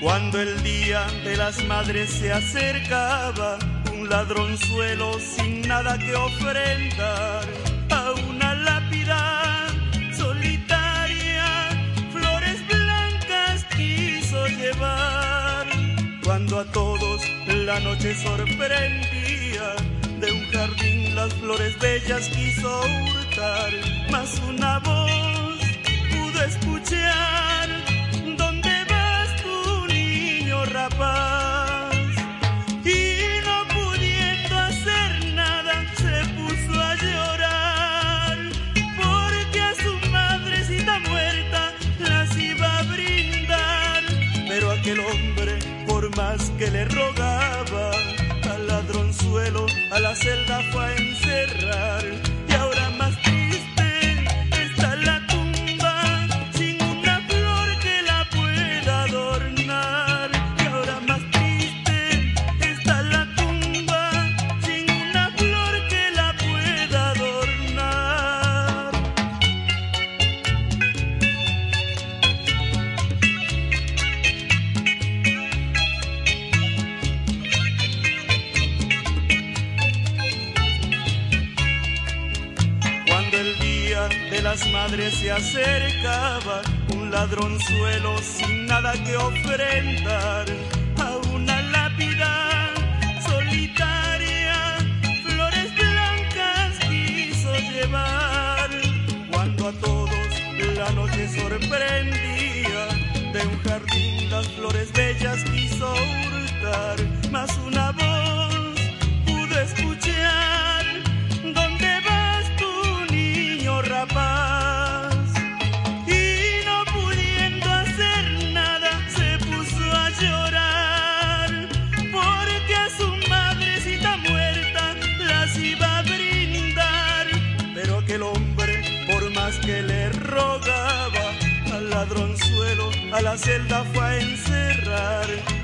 Cuando el día de las madres se acercaba, un ladronzuelo sin nada que ofrendar a una lápida solitaria, flores blancas quiso llevar. Cuando a todos la noche sorprendía, de un jardín las flores bellas quiso hurtar, mas una voz pudo escuchar: ¿dónde vas tú, niño rapaz? Y no pudiendo hacer nada se puso a llorar, porque a su madrecita muerta las iba a brindar. Pero aquel hombre, por más que le rogaba, al ladronzuelo a la celda fue a encerrar. Y ahora más triste está la tumba, sin una flor que la pueda adornar. Y ahora más triste está la tumba, sin una flor que la pueda adornar. Cuando el día de las madres se acercaba, un ladronzuelo sin nada que ofrendar a una lápida solitaria, flores blancas quiso llevar. Cuando a todos la noche sorprendía, de un jardín las flores bellas quiso hurtar, mas una voz pudo escuchar: ¿dónde vas tú, niño rapaz? Y no pudiendo hacer nada se puso a llorar, porque a su madrecita muerta las iba a brindar. Pero aquel hombre, por más que le rogaba, al ladronzuelo a la celda fue a encerrar.